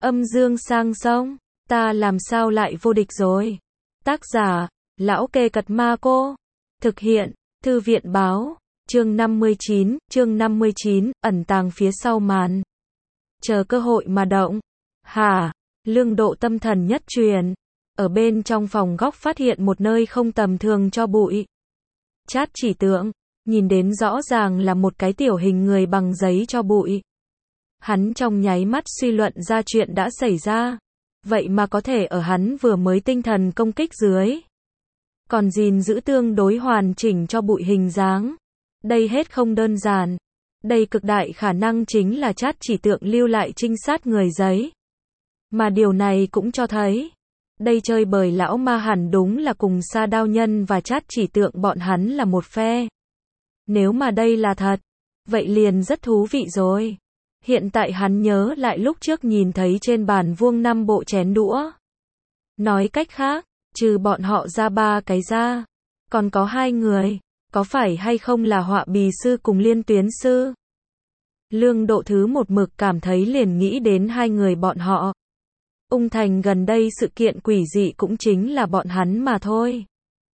Âm dương sang sông, ta làm sao lại vô địch rồi. Tác giả, Lão Kê Cật Ma Cô. Thực hiện, Thư viện Báo. Chương 59, ẩn tàng phía sau màn. Chờ cơ hội mà động. Hả? Lương Độ tâm thần nhất truyền. Ở bên trong phòng góc phát hiện một nơi không tầm thường cho bụi. Chát chỉ tượng, nhìn đến rõ ràng là một cái tiểu hình người bằng giấy cho bụi. Hắn trong nháy mắt suy luận ra chuyện đã xảy ra. Vậy mà có thể ở hắn vừa mới tinh thần công kích dưới. Còn gìn giữ tương đối hoàn chỉnh cho bụi hình dáng. Đây hết không đơn giản. Đây cực đại khả năng chính là Chát chỉ tượng lưu lại trinh sát người giấy. Mà điều này cũng cho thấy, đây chơi bời lão ma hẳn đúng là cùng Sa Đao Nhân và Chát chỉ tượng bọn hắn là một phe. Nếu mà đây là thật, vậy liền rất thú vị rồi. Hiện tại hắn nhớ lại lúc trước nhìn thấy trên bàn vuông 5 bộ chén đũa. Nói cách khác, trừ bọn họ ra 3 cái ra, còn có 2 người, có phải hay không là Họa Bì Sư cùng Liên Tuyến Sư? Lương Độ thứ một mực cảm thấy liền nghĩ đến 2 người bọn họ. Ung Thành gần đây sự kiện quỷ dị cũng chính là bọn hắn mà thôi.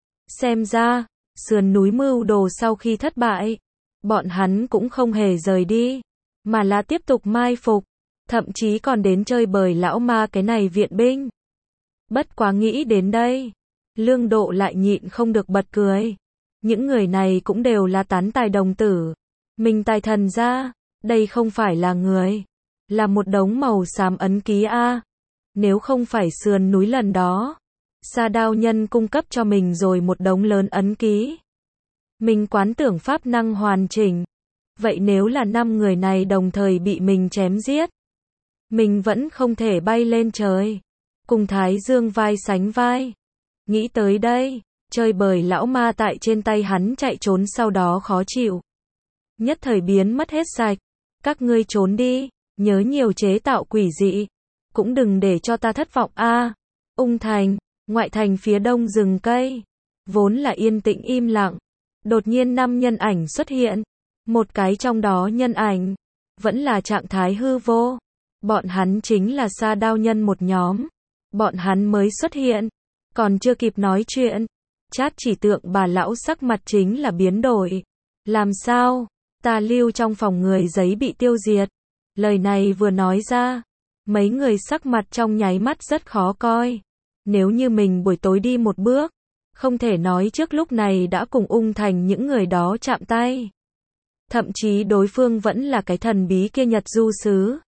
Xem ra, sườn núi mưu đồ sau khi thất bại, bọn hắn cũng không hề rời đi, mà là tiếp tục mai phục, thậm chí còn đến chơi bời lão ma cái này viện binh. Bất quá nghĩ đến đây, Lương Độ lại nhịn không được bật cười. Những người này cũng đều là tán tài đồng tử. Mình tài thần ra, đây không phải là người, là một đống màu xám ấn ký a. Nếu không phải sườn núi lần đó, Sa Đao Nhân cung cấp cho mình rồi một đống lớn ấn ký. Mình quán tưởng pháp năng hoàn chỉnh. Vậy nếu là 5 người này đồng thời bị mình chém giết, mình vẫn không thể bay lên trời, cùng Thái Dương vai sánh vai. Nghĩ tới đây, chơi bời lão ma tại trên tay hắn chạy trốn sau đó khó chịu. Nhất thời biến mất hết sạch. Các ngươi trốn đi, nhớ nhiều chế tạo quỷ dị. Cũng đừng để cho ta thất vọng a. Ung Thành, ngoại thành phía đông rừng cây. Vốn là yên tĩnh im lặng. Đột nhiên 5 nhân ảnh xuất hiện. Một cái trong đó nhân ảnh, vẫn là trạng thái hư vô. Bọn hắn chính là Sa Đao Nhân một nhóm. Bọn hắn mới xuất hiện, còn chưa kịp nói chuyện. Chát chỉ tượng bà lão sắc mặt chính là biến đổi. Làm sao? Ta lưu trong phòng người giấy bị tiêu diệt. Lời này vừa nói ra, mấy người sắc mặt trong nháy mắt rất khó coi. Nếu như mình buổi tối đi một bước, không thể nói trước lúc này đã cùng Ung Thành những người đó chạm tay. Thậm chí đối phương vẫn là cái thần bí kia Nhật Du Sứ.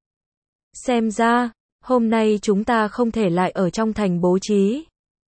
Xem ra, hôm nay chúng ta không thể lại ở trong thành bố trí.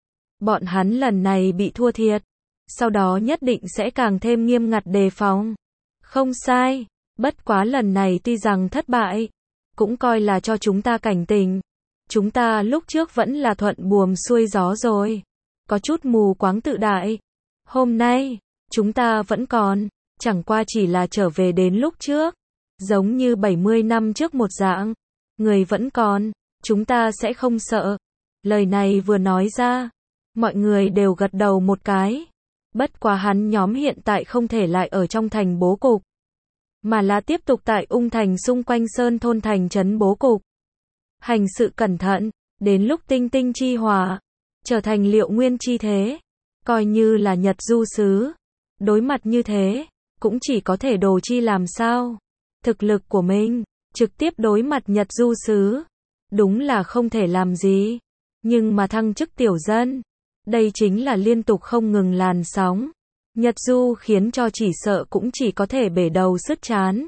Bọn hắn lần này bị thua thiệt, sau đó nhất định sẽ càng thêm nghiêm ngặt đề phòng. Không sai, bất quá lần này tuy rằng thất bại, cũng coi là cho chúng ta cảnh tỉnh. Chúng ta lúc trước vẫn là thuận buồm xuôi gió rồi, có chút mù quáng tự đại. Hôm nay, chúng ta vẫn còn, chẳng qua chỉ là trở về đến lúc trước, giống như 70 năm trước một dạng. Người vẫn còn, chúng ta sẽ không sợ. Lời này vừa nói ra, mọi người đều gật đầu một cái. Bất quá hắn nhóm hiện tại không thể lại ở trong thành bố cục, mà là tiếp tục tại Ung Thành xung quanh sơn thôn thành trấn bố cục. Hành sự cẩn thận, đến lúc tinh tinh chi hỏa, trở thành Liệu Nguyên chi thế, coi như là Nhật Du Sứ. Đối mặt như thế, cũng chỉ có thể đồ chi làm sao. Thực lực của mình, trực tiếp đối mặt Nhật Du Sứ, đúng là không thể làm gì. Nhưng mà thăng chức tiểu dân, đây chính là liên tục không ngừng làn sóng. Nhật Du khiến cho chỉ sợ cũng chỉ có thể bể đầu sứt trán.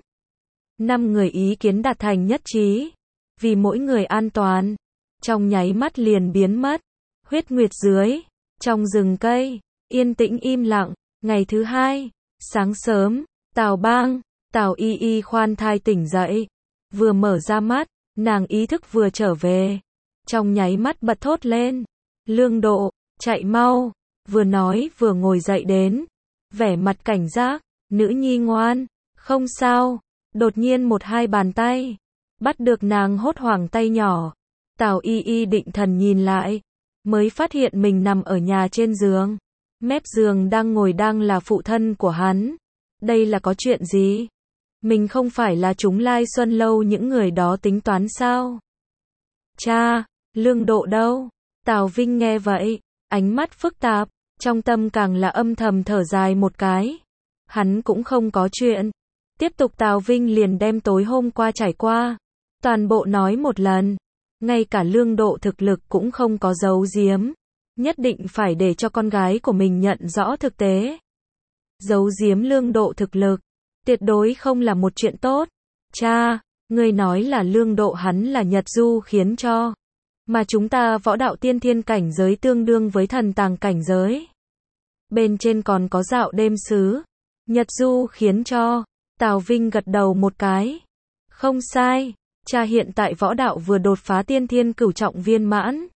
5 người ý kiến đạt thành nhất trí, vì mỗi người an toàn, trong nháy mắt liền biến mất. Huyết Nguyệt dưới, trong rừng cây, yên tĩnh im lặng. Ngày thứ 2, sáng sớm, Tào Bang, Tào Y Y khoan thai tỉnh dậy. Vừa mở ra mắt, nàng ý thức vừa trở về, trong nháy mắt bật thốt lên. Lương Độ, chạy mau. Vừa nói vừa ngồi dậy đến, vẻ mặt cảnh giác. Nữ nhi ngoan, không sao. Đột nhiên 1-2 bàn tay bắt được nàng hốt hoảng tay nhỏ. Tào Y Y định thần nhìn lại, mới phát hiện mình nằm ở nhà trên giường. Mép giường đang ngồi đang là phụ thân của hắn. Đây là có chuyện gì? Mình không phải là chúng Lai Xuân Lâu những người đó tính toán sao? Cha, Lương Độ đâu? Tào Vinh nghe vậy, ánh mắt phức tạp, trong tâm càng là âm thầm thở dài một cái. Hắn cũng không có chuyện. Tiếp tục Tào Vinh liền đem tối hôm qua trải qua, toàn bộ nói một lần. Ngay cả Lương Độ thực lực cũng không có giấu giếm. Nhất định phải để cho con gái của mình nhận rõ thực tế. Giấu giếm Lương Độ thực lực, tuyệt đối không là một chuyện tốt. Cha, ngươi nói là Lương Độ hắn là Nhật Du khiến cho. Mà chúng ta võ đạo tiên thiên cảnh giới tương đương với thần tàng cảnh giới. Bên trên còn có dạo đêm sứ. Nhật Du khiến cho. Tào Vinh gật đầu một cái. Không sai, cha hiện tại võ đạo vừa đột phá tiên thiên cửu trọng viên mãn.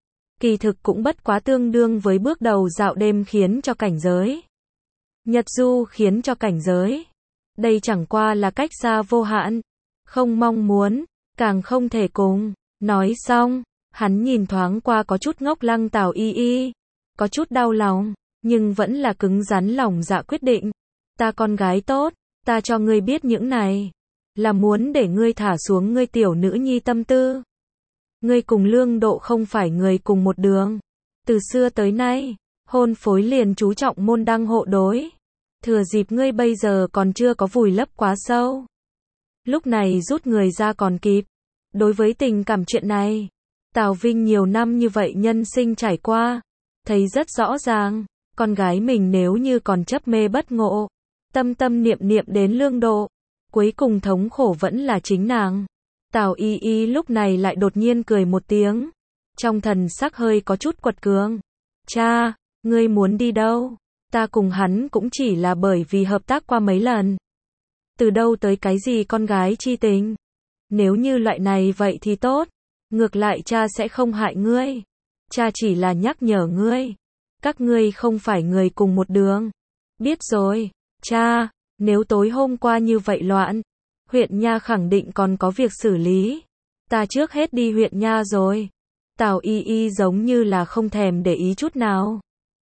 Kỳ thực cũng bất quá tương đương với bước đầu dạo đêm khiến cho cảnh giới. Nhật Du khiến cho cảnh giới. Đây chẳng qua là cách xa vô hạn. Không mong muốn, càng không thể cùng. Nói xong, hắn nhìn thoáng qua có chút ngốc lăng Tào Y Y. Có chút đau lòng, nhưng vẫn là cứng rắn lòng dạ quyết định. Ta con gái tốt, ta cho ngươi biết những này. Là muốn để ngươi thả xuống ngươi tiểu nữ nhi tâm tư. Ngươi cùng Lương Độ không phải người cùng một đường. Từ xưa tới nay, hôn phối liền chú trọng môn đăng hộ đối. Thừa dịp ngươi bây giờ còn chưa có vùi lấp quá sâu. Lúc này rút người ra còn kịp. Đối với tình cảm chuyện này, Tào Vinh nhiều năm như vậy nhân sinh trải qua, thấy rất rõ ràng, con gái mình nếu như còn chấp mê bất ngộ, tâm tâm niệm niệm đến Lương Độ, cuối cùng thống khổ vẫn là chính nàng. Tào Y Y lúc này lại đột nhiên cười một tiếng, trong thần sắc hơi có chút quật cường. Cha, ngươi muốn đi đâu? Ta cùng hắn cũng chỉ là bởi vì hợp tác qua mấy lần. Từ đâu tới cái gì con gái chi tình? Nếu như loại này vậy thì tốt. Ngược lại cha sẽ không hại ngươi. Cha chỉ là nhắc nhở ngươi. Các ngươi không phải người cùng một đường. Biết rồi, cha, nếu tối hôm qua như vậy loạn, huyện nha khẳng định còn có việc xử lý. Ta trước hết đi huyện nha rồi. Tào Y Y giống như là không thèm để ý chút nào.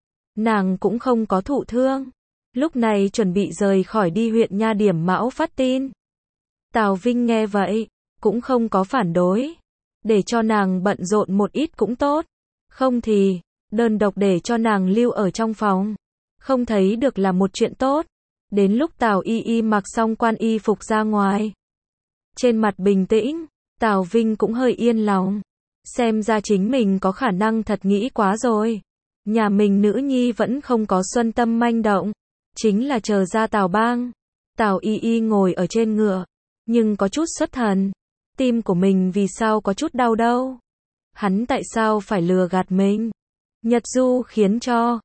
Nàng cũng không có thụ thương. Lúc này chuẩn bị rời khỏi đi huyện nha điểm mão phát tin. Tào Vinh nghe vậy, cũng không có phản đối. Để cho nàng bận rộn một ít cũng tốt. Không thì, đơn độc để cho nàng lưu ở trong phòng. Không thấy được là một chuyện tốt. Đến lúc Tào Y Y mặc xong quan y phục ra ngoài. Trên mặt bình tĩnh, Tào Vinh cũng hơi yên lòng. Xem ra chính mình có khả năng thật nghĩ quá rồi. Nhà mình nữ nhi vẫn không có xuân tâm manh động. Chính là chờ ra Tào Bang. Tào Y Y ngồi ở trên ngựa, nhưng có chút xuất thần. Tim của mình vì sao có chút đau đâu? Hắn tại sao phải lừa gạt mình? Nhật Du khiến cho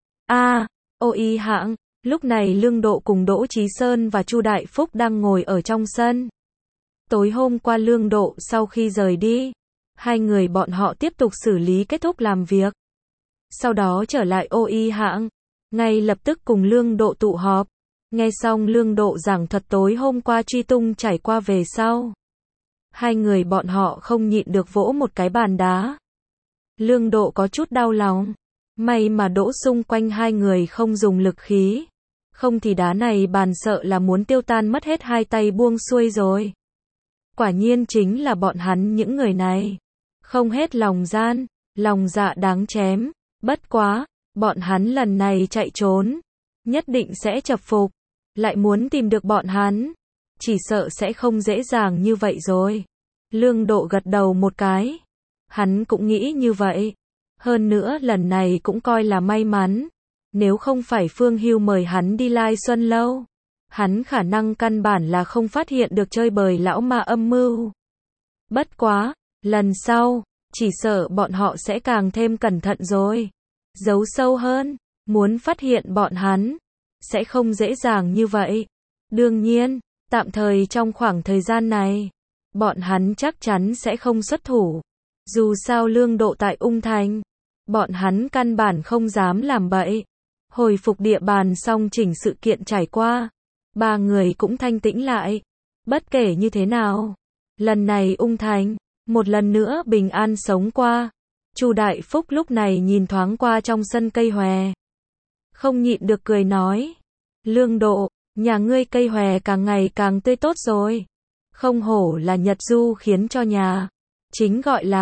Ô Y hạng. Lúc này Lương Độ cùng Đỗ Chí Sơn và Chu Đại Phúc đang ngồi ở trong sân. Tối hôm qua Lương Độ sau khi rời đi, hai người bọn họ tiếp tục xử lý kết thúc làm việc. Sau đó trở lại Ô Y hạng, ngay lập tức cùng Lương Độ tụ họp. Nghe xong Lương Độ giảng thuật tối hôm qua truy tung trải qua về sau. Hai người bọn họ không nhịn được vỗ một cái bàn đá. Lương Độ có chút đau lòng. May mà Đỗ xung quanh hai người không dùng lực khí. Không thì đá này bàn sợ là muốn tiêu tan mất hết hai tay buông xuôi rồi. Quả nhiên chính là bọn hắn những người này. Không hết lòng gian, lòng dạ đáng chém. Bất quá, bọn hắn lần này chạy trốn. Nhất định sẽ chập phục. Lại muốn tìm được bọn hắn. Chỉ sợ sẽ không dễ dàng như vậy rồi. Lương Độ gật đầu một cái. Hắn cũng nghĩ như vậy. Hơn nữa lần này cũng coi là may mắn. Nếu không phải Phương Hưu mời hắn đi Lai Xuân Lâu, hắn khả năng căn bản là không phát hiện được chơi bời lão ma âm mưu. Bất quá, lần sau, chỉ sợ bọn họ sẽ càng thêm cẩn thận rồi. Giấu sâu hơn, muốn phát hiện bọn hắn, sẽ không dễ dàng như vậy. Đương nhiên, tạm thời trong khoảng thời gian này, bọn hắn chắc chắn sẽ không xuất thủ. Dù sao Lương Độ tại Ung Thành, bọn hắn căn bản không dám làm bậy. Hồi phục địa bàn xong chỉnh sự kiện trải qua, ba người cũng thanh tĩnh lại. Bất kể như thế nào, lần này Ung Thành, một lần nữa bình an sống qua. Chu Đại Phúc lúc này nhìn thoáng qua trong sân cây hòe. Không nhịn được cười nói. Lương Độ, nhà ngươi cây hòe càng ngày càng tươi tốt rồi. Không hổ là Nhật Du khiến cho nhà. Chính gọi là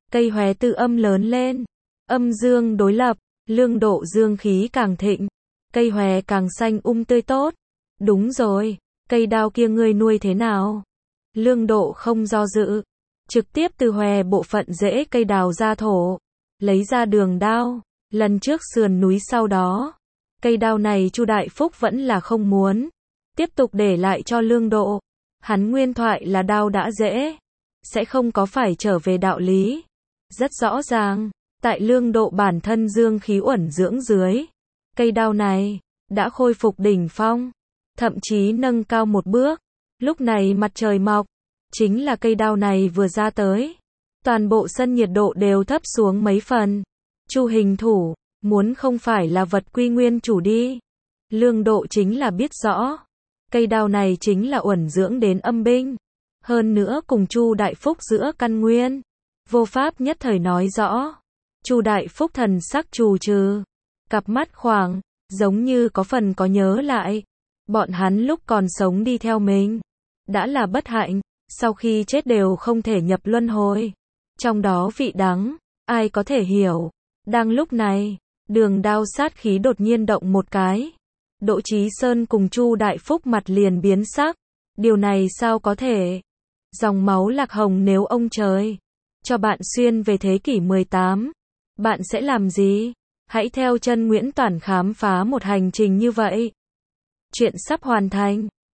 Cây hòe từ âm lớn lên. Âm dương đối lập, Lương Độ dương khí càng thịnh, cây hòe càng xanh tươi tốt. Đúng rồi, cây đao kia ngươi nuôi thế nào? Lương Độ không do dự, trực tiếp từ hòe bộ phận rễ cây đào ra thổ, lấy ra đường đao. Lần trước sườn núi sau đó, cây đao này Chu Đại Phúc vẫn là không muốn, tiếp tục để lại cho Lương Độ. Hắn nguyên thoại là đao đã rễ, sẽ không có phải trở về đạo lý. Rất rõ ràng, tại Lương Độ bản thân dương khí uẩn dưỡng dưới, cây đao này đã khôi phục đỉnh phong, thậm chí nâng cao một bước. Lúc này mặt trời mọc, chính là cây đao này vừa ra tới, toàn bộ sân nhiệt độ đều thấp xuống mấy phần. Chu hình thủ, muốn không phải là vật quy nguyên chủ đi. Lương Độ chính là biết rõ, cây đao này chính là uẩn dưỡng đến âm binh, hơn nữa cùng Chu Đại Phúc giữa căn nguyên, vô pháp nhất thời nói rõ. Chu Đại Phúc thần sắc trù trừ, cặp mắt khoảng, giống như có phần có nhớ lại. Bọn hắn lúc còn sống đi theo mình, đã là bất hạnh, sau khi chết đều không thể nhập luân hồi. Trong đó vị đắng, ai có thể hiểu. Đang lúc này, đường đao sát khí đột nhiên động một cái. Đỗ Chí Sơn cùng Chu Đại Phúc mặt liền biến sắc. Điều này sao có thể? Dòng máu Lạc Hồng nếu ông trời cho bạn xuyên về thế kỷ 18, bạn sẽ làm gì? Hãy theo chân Nguyễn Toản khám phá một hành trình như vậy. Chuyện sắp hoàn thành.